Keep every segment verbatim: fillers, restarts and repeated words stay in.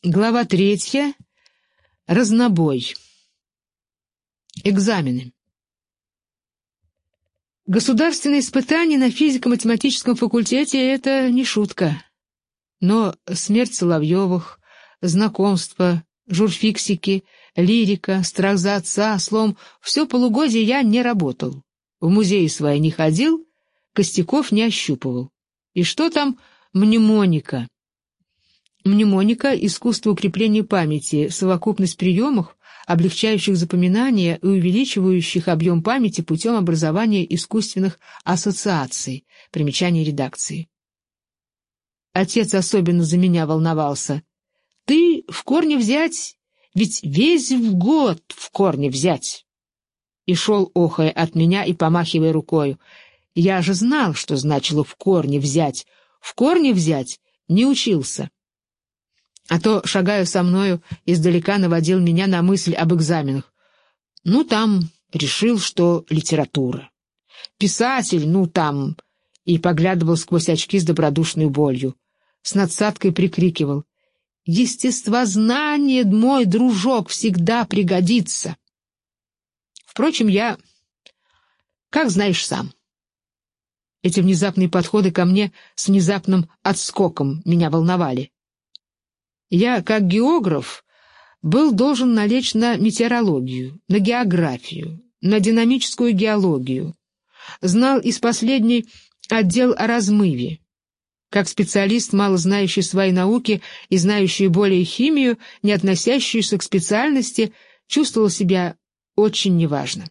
Глава третья. Разнобой. Экзамены. Государственные испытания на физико-математическом факультете — это не шутка. Но смерть Соловьевых, знакомства, журфиксики, лирика, страх за отца, словом, все полугодие я не работал. В музеи свои не ходил, костяков не ощупывал. И что там мнемоника? Мнемоника — искусство укрепления памяти, совокупность приемов, облегчающих запоминание и увеличивающих объем памяти путем образования искусственных ассоциаций. Примечание редакции. Отец особенно за меня волновался. «Ты в корне взять, ведь весь в год в корне взять!» И шел, охая от меня и помахивая рукою. Я же знал, что значило «в корне взять». В корне взять не учился. А то, шагая со мною, издалека наводил меня на мысль об экзаменах. Ну, там, решил, что литература. Писатель, ну, там, и поглядывал сквозь очки с добродушной болью. С надсадкой прикрикивал: «Естествознание, мой дружок, всегда пригодится!» Впрочем, я, как знаешь сам. Эти внезапные подходы ко мне с внезапным отскоком меня волновали. Я, как географ, был должен налечь на метеорологию, на географию, на динамическую геологию. Знал из последней отдел о размыве. Как специалист, мало знающий своей науки и знающий более химию, не относящуюся к специальности, чувствовал себя очень неважно.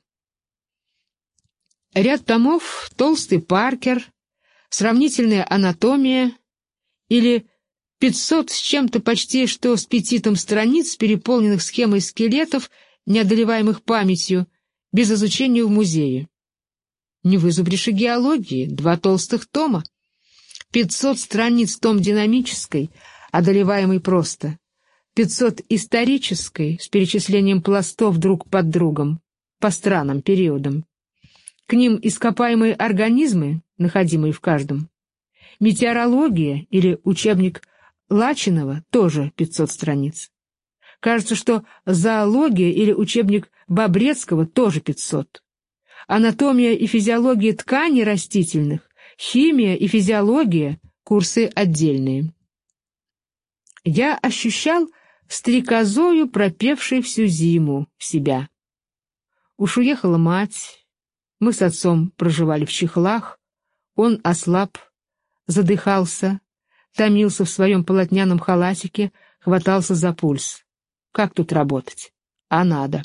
Ряд томов, толстый Паркер, сравнительная анатомия или пятьсот с чем-то почти что с петитом страниц, переполненных схемой скелетов, неодолеваемых памятью, без изучения в музее. Не вызубришь и геологии, два толстых тома. Пятьсот страниц том динамической, одолеваемый просто. Пятьсот исторической, с перечислением пластов друг под другом, по странам, периодам. К ним ископаемые организмы, находимые в каждом. Метеорология или учебник Лачинова, тоже пятьсот страниц. Кажется, что зоология или учебник Бобрецкого, тоже пятьсот. Анатомия и физиология тканей растительных, химия и физиология — курсы отдельные. Я ощущал стрекозою, пропевшей всю зиму, себя. Уж уехала мать, мы с отцом проживали в чехлах, он ослаб, задыхался, томился в своем полотняном халатике, хватался за пульс. Как тут работать? А надо.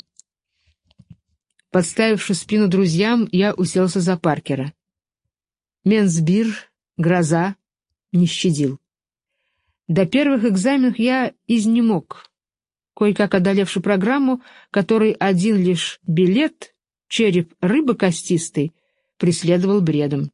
Подставивши спину друзьям, я уселся за Паркера. Менсбир, гроза, не щадил. До первых экзаменов я изнемог, кое-как одолевши программу, которой один лишь билет, череп рыбы костистой, преследовал бредом.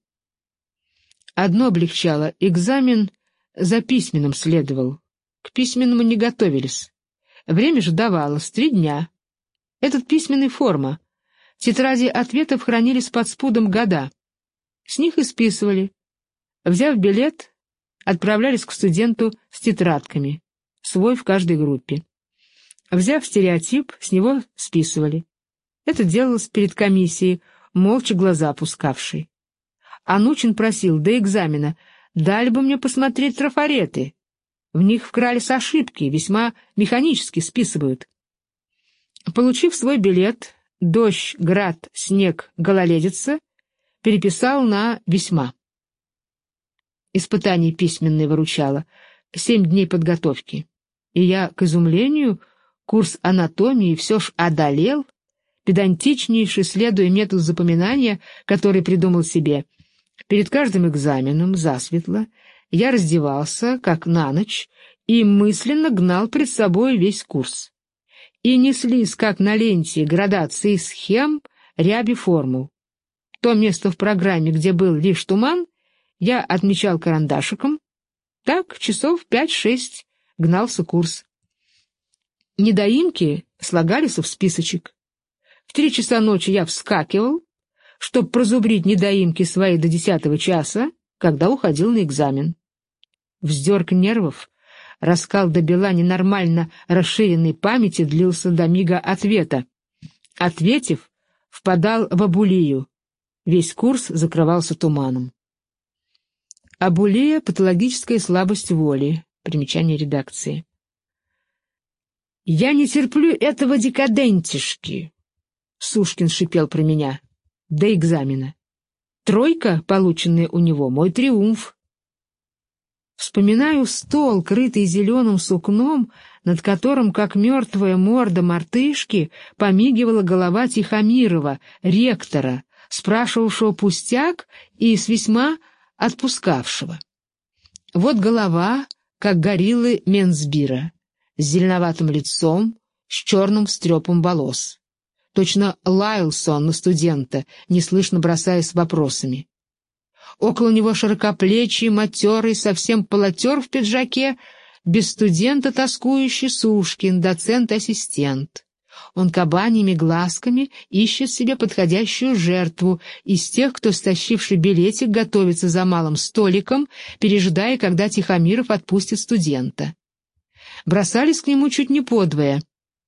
Одно облегчало — экзамен за письменным следовал. К письменному не готовились. Время же давалось — три дня. Этот письменный форма. Тетради ответов хранились под спудом года. С них и списывали. Взяв билет, отправлялись к студенту с тетрадками, свой в каждой группе. Взяв стереотип, с него списывали. Это делалось перед комиссией, молча глаза опускавшей. Анучин просил до экзамена: дали бы мне посмотреть трафареты. В них вкрались ошибки, весьма механически списывают. Получив свой билет «Дождь, град, снег, гололедица», переписал на «весьма». Испытание письменное выручало, семь дней подготовки. И я, к изумлению, курс анатомии все ж одолел, педантичнейше следуя методу запоминания, который придумал себе. Перед каждым экзаменом, засветло, я раздевался, как на ночь, и мысленно гнал пред собой весь курс. И неслись, как на ленте, градации схем, ряби формул. То место в программе, где был лишь туман, я отмечал карандашиком. Так, часов пять-шесть гнался курс. Недоимки слагались в списочек. В три часа ночи я вскакивал, чтобы прозубрить недоимки свои до десятого часа, когда уходил на экзамен. Вздерг нервов, Раскал до бела ненормально расширенной памяти длился до мига ответа. Ответив, впадал в абулию. Весь курс закрывался туманом. Абулия — патологическая слабость воли. Примечание редакции. «Я не терплю этого декадентишки», — Сушкин шипел про меня, — до экзамена. Тройка, полученная у него, мой триумф. Вспоминаю стол, крытый зеленым сукном, над которым, как мертвая морда мартышки, помигивала голова Тихомирова, ректора, спрашивавшего пустяк и с весьма отпускавшего. Вот голова, как гориллы Менсбира, с зеленоватым лицом, с черным встрепом волос. Точно лаялся он на студента, неслышно бросаясь вопросами. Около него широкоплечий, матерый, совсем полотер в пиджаке, без студента тоскующий Сушкин, доцент-ассистент. Он кабаньими глазками ищет себе подходящую жертву из тех, кто, стащивший билетик, готовится за малым столиком, пережидая, когда Тихомиров отпустит студента. Бросались к нему чуть не подвое.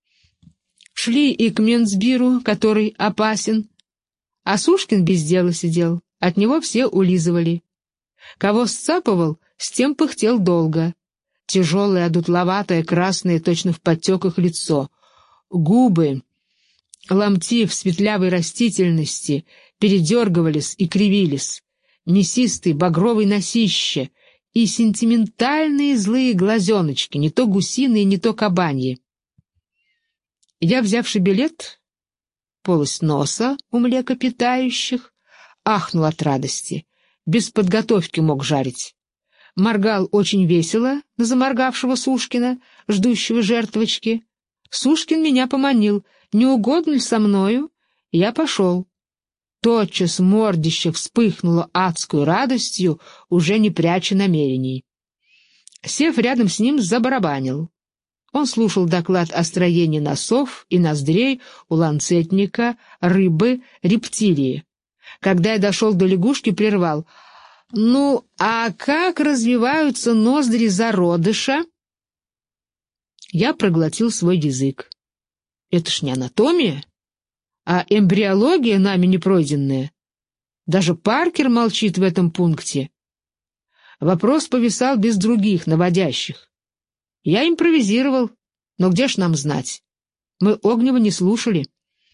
Шли и к Менсбиру, который опасен, а Сушкин без дела сидел, от него все улизывали. Кого сцапывал, с тем пыхтел долго. Тяжелое, одутловатое, красное, точно в подтеках лицо. Губы, ломти в светлявой растительности, передергивались и кривились. Мясистый багровый носище и сентиментальные злые глазеночки, не то гусиные, не то кабаньи. Я, взявший билет, полость носа у млекопитающих, ахнул от радости, без подготовки мог жарить. Моргал очень весело на заморгавшего Сушкина, ждущего жертвочки. Сушкин меня поманил, не угодно ли со мною? Я пошел. Тотчас мордище вспыхнуло адскую радостью, уже не пряча намерений. Сев рядом с ним, забарабанил. Он слушал доклад о строении носов и ноздрей у ланцетника, рыбы, рептилии. Когда я дошел до лягушки, прервал. «Ну, а как развиваются ноздри зародыша?» Я проглотил свой язык. «Это ж не анатомия, а эмбриология нами не пройденная. Даже Паркер молчит в этом пункте». Вопрос повисал без других, наводящих. Я импровизировал, но где ж нам знать? Мы Огнева не слушали.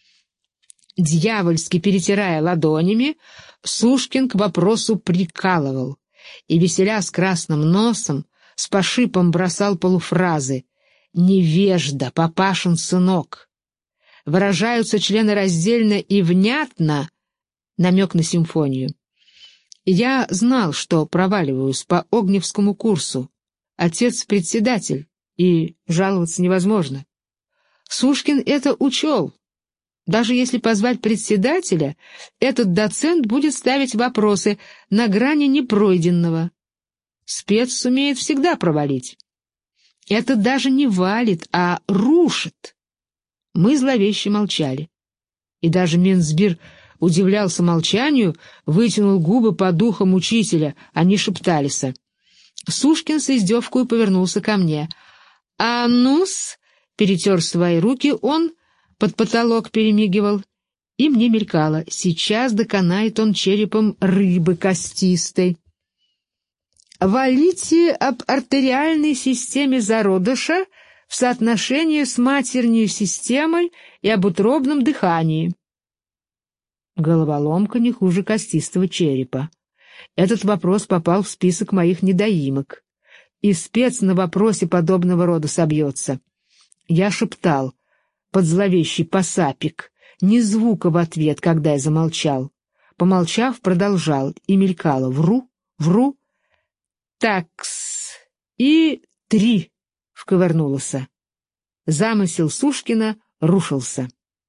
Дьявольски перетирая ладонями, Сушкин к вопросу прикалывал и, веселя с красным носом, с пошибом бросал полуфразы «невежда, папашин сынок». Выражаются членораздельно и внятно, намек на симфонию. Я знал, что проваливаюсь по Огневскому курсу. Отец председатель, и жаловаться невозможно. Сушкин это учел. Даже если позвать председателя, этот доцент будет ставить вопросы на грани непройденного. Спец сумеет всегда провалить. Это даже не валит, а рушит. Мы зловеще молчали. И даже Менсбир удивлялся молчанию, вытянул губы по духам учителя, они шептались. Сушкин с издевкой повернулся ко мне. «А ну-с!» — перетер свои руки он, под потолок перемигивал, и мне мелькало. Сейчас доконает он черепом рыбы костистой. «Валите об артериальной системе зародыша в соотношении с матерной системой и об утробном дыхании». Головоломка не хуже костистого черепа. Этот вопрос попал в список моих недоимок. И спец на вопросе подобного рода собьется. Я шептал, под зловещий посапик, ни звука в ответ, когда я замолчал. Помолчав, продолжал, и мелькало. Вру, вру. Такс. И три вковырнулось. Замысел Сушкина рушился.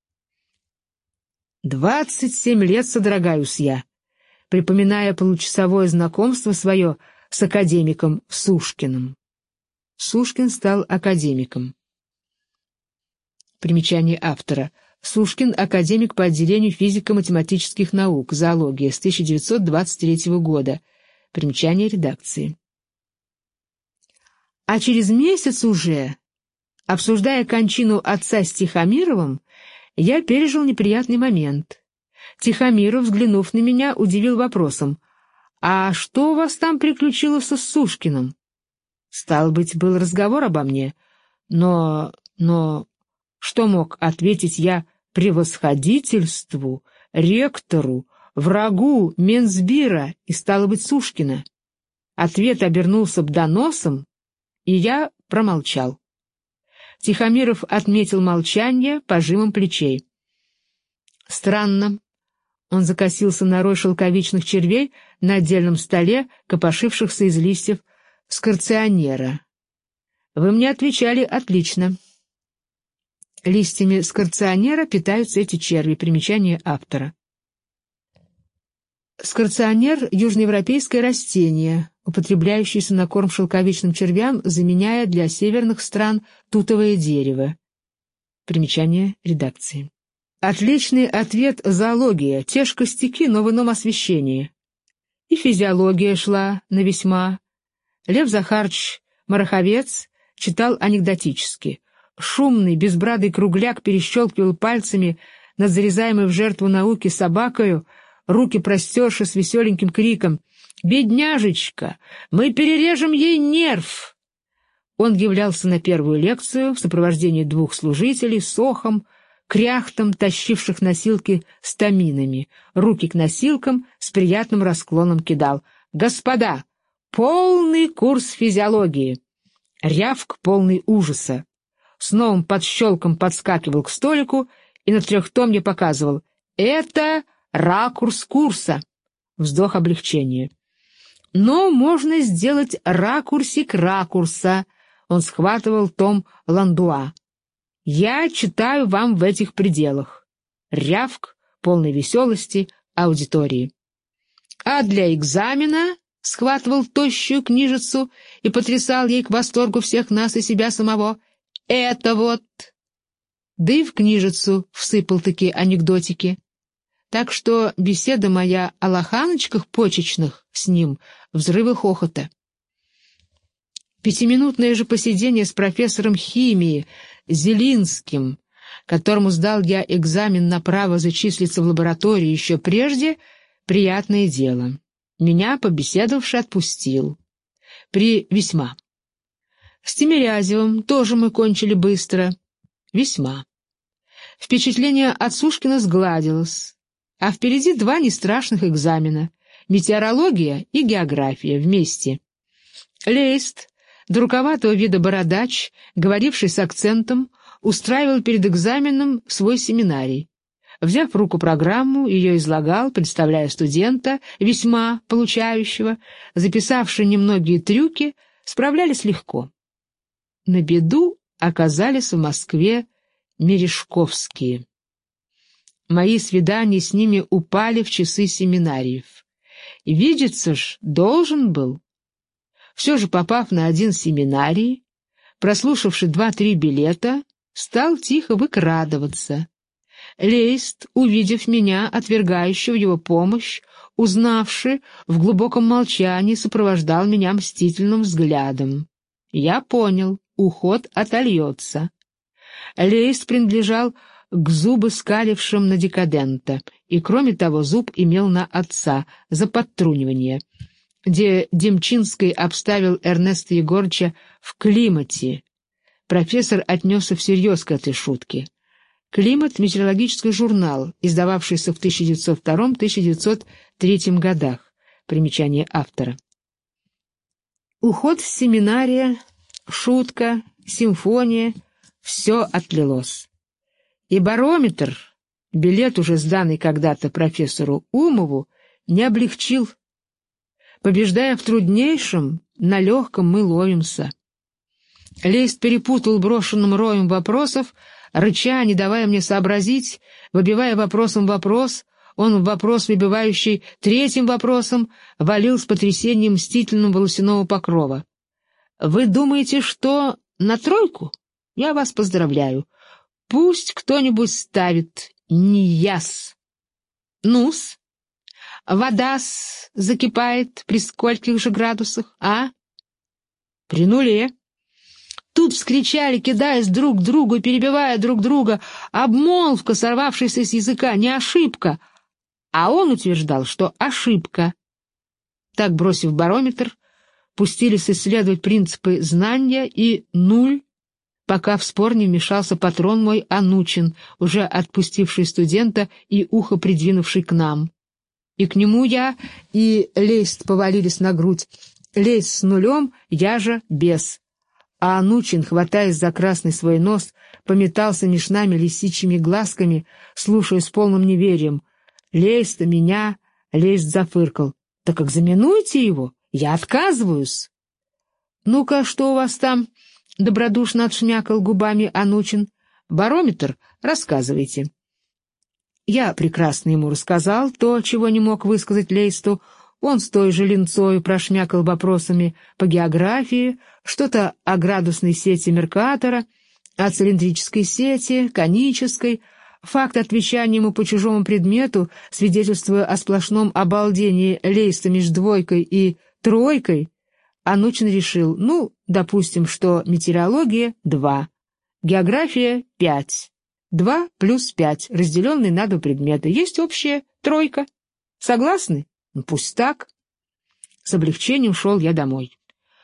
Двадцать семь лет содрогаюсь я, припоминая получасовое знакомство свое с академиком Сушкиным. Сушкин стал академиком. Примечание автора. Сушкин — академик по отделению физико-математических наук, зоология, с тысяча девятьсот двадцать третьего года. Примечание редакции. А через месяц уже, обсуждая кончину отца с Тихомировым, я пережил неприятный момент. Тихомиров, взглянув на меня, удивил вопросом: «А что у вас там приключилось с Сушкиным?» Стало быть, был разговор обо мне, но... но... Что мог ответить я превосходительству, ректору, врагу Менсбира и, стало быть, Сушкина? Ответ обернулся б доносом, и я промолчал. Тихомиров отметил молчание пожимом плечей. Странно. Он закосился на рой шелковичных червей на отдельном столе, копошившихся из листьев скорционера. Вы мне отвечали отлично. Листьями скорционера питаются эти черви. Примечание автора. Скорционер — южноевропейское растение, употребляющееся на корм шелковичным червям, заменяя для северных стран тутовое дерево. Примечание редакции. Отличный ответ зоология, те ж костяки, но в ином освещении. И физиология шла на весьма. Лев Захарыч Мараховец читал анекдотически. Шумный, безбрадый кругляк перещелкивал пальцами над зарезаемой в жертву науки собакою, руки простерши с веселеньким криком: «Бедняжечка, мы перережем ей нерв!» Он являлся на первую лекцию в сопровождении двух служителей с охом, кряхтом, тащивших носилки с томинами. Руки к носилкам с приятным расклоном кидал: «Господа, полный курс физиологии!» Рявк полный ужаса. С новым подщелком подскакивал к столику и на трехтомье показывал: «Это ракурс курса». Вздох облегчения. «Но можно сделать ракурсик ракурса». Он схватывал том Ландуа. «Я читаю вам в этих пределах». Рявк полной веселости аудитории. «А для экзамена...» — схватывал тощую книжицу и потрясал ей к восторгу всех нас и себя самого. «Это вот...» Да и в книжицу всыпал-таки анекдотики. Так что беседа моя о лоханочках почечных с ним — взрывы хохота. Пятиминутное же посидение с профессором химии Зелинским, которому сдал я экзамен на право зачислиться в лаборатории еще прежде, приятное дело. Меня, побеседовавший, отпустил. При весьма. С Тимирязевым тоже мы кончили быстро. Весьма. Впечатление от Сушкина сгладилось, а впереди два нестрашных экзамена — метеорология и география вместе. Лейст, друковатого вида бородач, говоривший с акцентом, устраивал перед экзаменом свой семинарий. Взяв в руку программу, ее излагал, представляя студента, весьма получающего, записавший немногие трюки, справлялись легко. На беду оказались в Москве Мережковские. Мои свидания с ними упали в часы семинариев. Видеться ж должен был. Все же, попав на один семинарий, прослушавший два-три билета, стал тихо выкрадываться. Лейст, увидев меня, отвергающего его помощь, узнавши, в глубоком молчании сопровождал меня мстительным взглядом. Я понял, уход отольется. Лейст принадлежал к зубоскалившим на декадента, и, кроме того, зуб имел на отца за подтрунивание, где Демчинский обставил Эрнеста Егорыча в климате. Профессор отнесся всерьез к этой шутке. «Климат» — метеорологический журнал, издававшийся в тысяча девятьсот втором — тысяча девятьсот третьем годах. Примечание автора. Уход с семинария, шутка, симфония — все отлилось. И барометр, билет, уже сданный когда-то профессору Умову, не облегчил. Побеждая в труднейшем, на легком мы ловимся. Лейст перепутал брошенным роем вопросов, рыча, не давая мне сообразить, выбивая вопросом вопрос, он в вопрос, выбивающий третьим вопросом, валил с потрясением мстительным волосяного покрова. «Вы думаете, что на тройку? Я вас поздравляю. Пусть кто-нибудь ставит не яс. Ну-с, вода-с закипает при скольких же градусах, а? При нуле. тут вскричали, кидаясь друг к другу, перебивая друг друга, обмолвка, сорвавшаяся с языка, не ошибка. А он утверждал, что ошибка. Так, бросив барометр, пустились исследовать принципы знания и нуль, пока в спор не вмешался патрон мой Анучин, уже отпустивший студента и ухо придвинувший к нам. И к нему я, и Лейст повалились на грудь. Лейст с нулем, я же без. А Анучин, хватаясь за красный свой нос, пометался меж нами лисичьими глазками, слушая с полным неверием. Лейста меня, Лейст зафыркал. «Так экзаменуйте его, я отказываюсь». «Ну-ка, что у вас там?» — добродушно отшмякал губами Анучин. «Барометр? Рассказывайте». Я прекрасно ему рассказал то, чего не мог высказать Лейсту. Он с той же линцою прошмякал вопросами по географии, что-то о градусной сети Меркатора, о цилиндрической сети, конической. Факт отвечания ему по чужому предмету, свидетельствуя о сплошном обалдении Лейста между двойкой и тройкой, Анучин решил, ну, допустим, что метеорология — два, география — пять, два плюс пять, разделенные на два предмета, есть общая тройка. Согласны? Ну, пусть так. С облегчением шел я домой.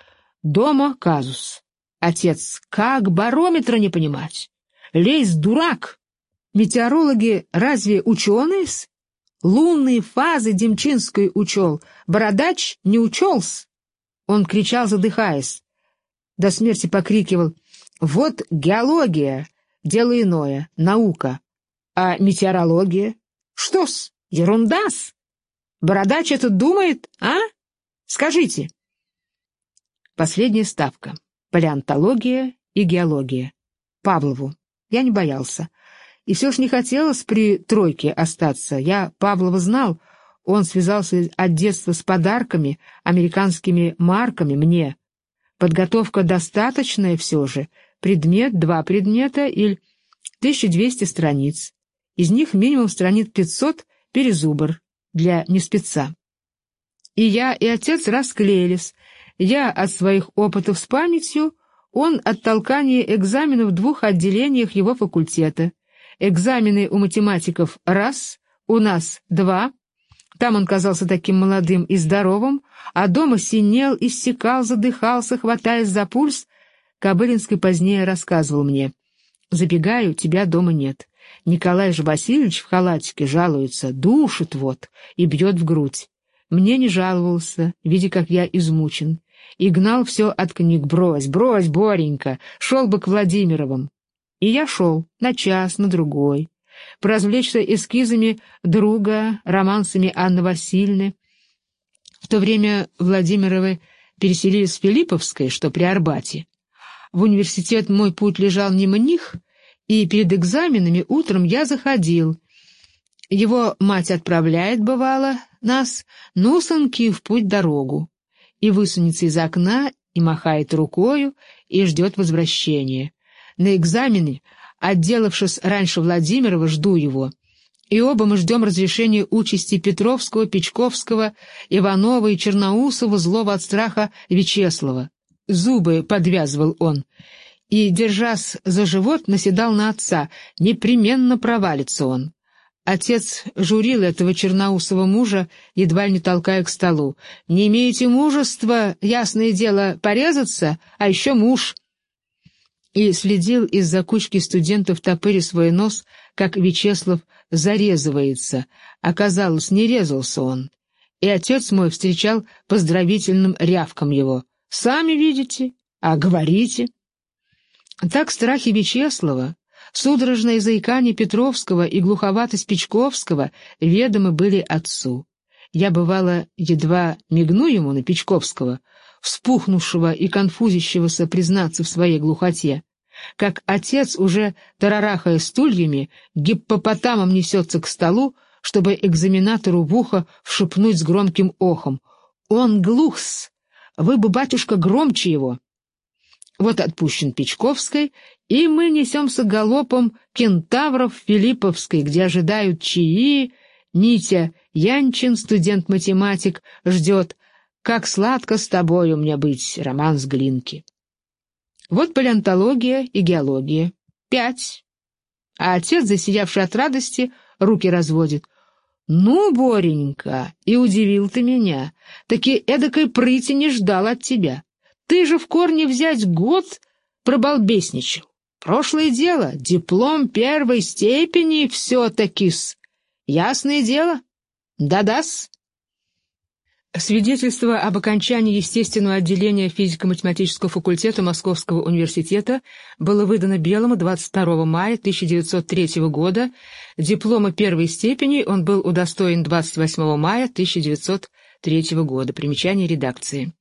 Дома казус. Отец, как барометра не понимать? Лейст дурак. Метеорологи разве ученые-с? Лунные фазы Демчинской учел, Бородач не учел-с. Он кричал, задыхаясь. До смерти покрикивал: «Вот геология, дело иное, наука. А метеорология? Что-с, ерунда-с. Бородач это думает, а? Скажите». Последняя ставка. Палеонтология и геология. Павлову. Я не боялся. И все ж не хотелось при тройке остаться. Я Павлова знал. Он связался от детства с подарками, американскими марками мне. Подготовка достаточная все же. Предмет, два предмета или тысяча двести страниц. Из них минимум страниц пятьсот перезубр для неспеца. И я, и отец расклеились. Я от своих опытов с памятью, он от толкания экзаменов в двух отделениях его факультета. Экзамены у математиков — раз, у нас — два. Там он казался таким молодым и здоровым, а дома синел, иссякал, задыхался, хватаясь за пульс. Кобылинский позднее рассказывал мне: «Забегаю, тебя дома нет. Николай же Васильевич в халатике жалуется, душит вот и бьет в грудь. Мне не жаловался, видя, как я измучен, и гнал все от книг. Брось, брось, Боренька, шел бы к Владимировым». И я шел на час, на другой, поразвлечься эскизами друга, романсами Анны Васильевны. В то время Владимировы переселились в Филипповской, что при Арбате. В университет мой путь лежал мимо них, и перед экзаменами утром я заходил. Его мать отправляет, бывало, нас, носоньки, в путь-дорогу, и высунется из окна, и махает рукою, и ждет возвращения. На экзамене, отделавшись раньше Владимирова, жду его. И оба мы ждем разрешения участи Петровского, Печковского, Иванова и Черноусова, злого от страха Вячеслава. Зубы подвязывал он. И, держась за живот, наседал на отца. Непременно провалится он. Отец журил этого черноусого мужа, едва не толкая к столу. «Не имеете мужества, ясное дело, порезаться, а еще муж». И следил из-за кучки студентов, топыря свой нос, как Вячеслав зарезывается. Оказалось, не резался он. И отец мой встречал поздравительным рявком его. «Сами видите, а говорите». Так страхи Вячеслава, судорожное заикание Петровского и глуховатость Печковского ведомы были отцу. Я, бывало, едва мигну ему на Печковского, вспухнувшего и конфузящегося признаться в своей глухоте, как отец, уже тарарахая стульями, гиппопотамом несется к столу, чтобы экзаменатору в ухо вшепнуть с громким охом: «Он глух-с! Вы бы, батюшка, громче его!» Вот отпущен Печковской, и мы несемся галопом кентавров Филипповской, где ожидают чаи. Нитя Янчин, студент-математик, ждет: «Как сладко с тобою мне быть», роман с Глинки. Вот палеонтология и геология. Пять. А отец, засиявший от радости, руки разводит. «Ну, Боренька, и удивил ты меня. Таки эдакой прыти не ждал от тебя. Ты же в корне взять год пробалбесничал. Прошлое дело, диплом первой степени все-таки-с. Ясное дело? Да-да-с». Свидетельство об окончании естественного отделения физико-математического факультета Московского университета было выдано Белому двадцать второго мая тысяча девятьсот третьего года. Диплома первой степени он был удостоен двадцать восьмого мая тысяча девятьсот третьего года. Примечание редакции.